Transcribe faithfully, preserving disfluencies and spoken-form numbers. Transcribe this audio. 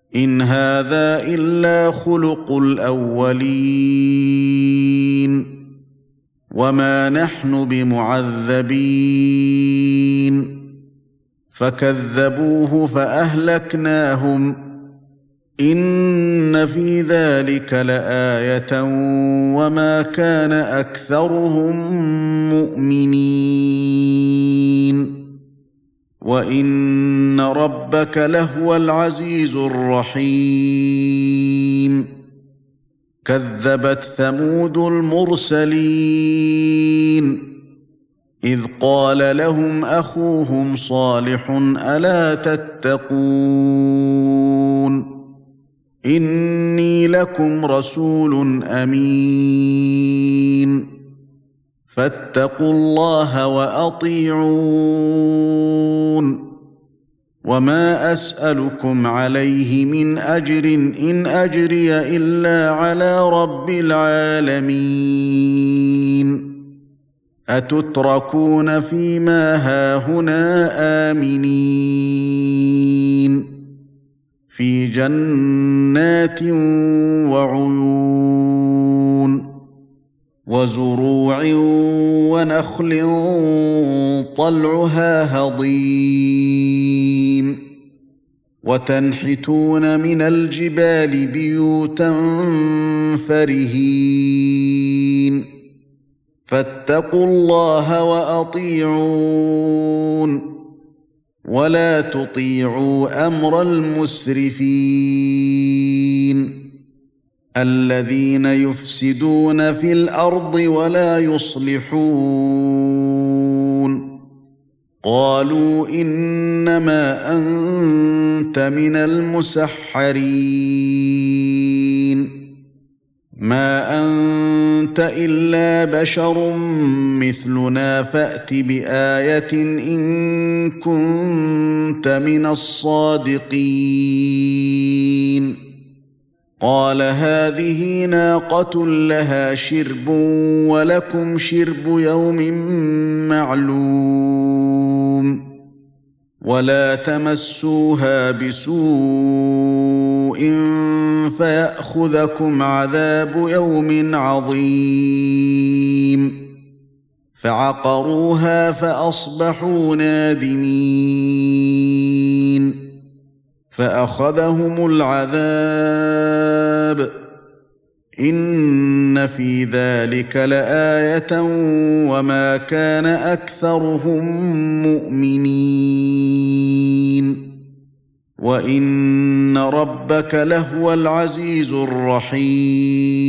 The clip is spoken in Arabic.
إن هذا إلا خلق الأولين وما نحن بمعذبين فكذبوه فأهلكناهم إن في ذلك لآية وما كان أكثرهم مؤمنين وإن ربك لهو العزيز الرحيم كذبت ثمود المرسلين إذ قال لهم أخوهم صالح ألا تتقون إني لكم رسول أمين فاتقوا الله وأطيعون وما أسألكم عليه من أجر إن أجري إلا على رب العالمين أتتركون فيما هاهنا آمنين في جنات وعيون وزروع ونخل طلعها هضيم وتنحتون من الجبال بيوتا فرهين فاتقوا الله وأطيعون ولا تطيعوا أمر المسرفين الذين يفسدون في الأرض ولا يصلحون قالوا إنما أنت من المسحرين ما أنت إلا بشر مثلنا فأت بآية إن كنت من الصادقين قال هذه ناقة لها شرب ولكم شرب يوم معلوم ولا تمسوها بسوء فيأخذكم عذاب يوم عظيم فعقروها فأصبحوا نادمين فأخذهم العذاب إن في ذلك لآية وما كان أكثرهم مؤمنين وإن ربك لهو العزيز الرحيم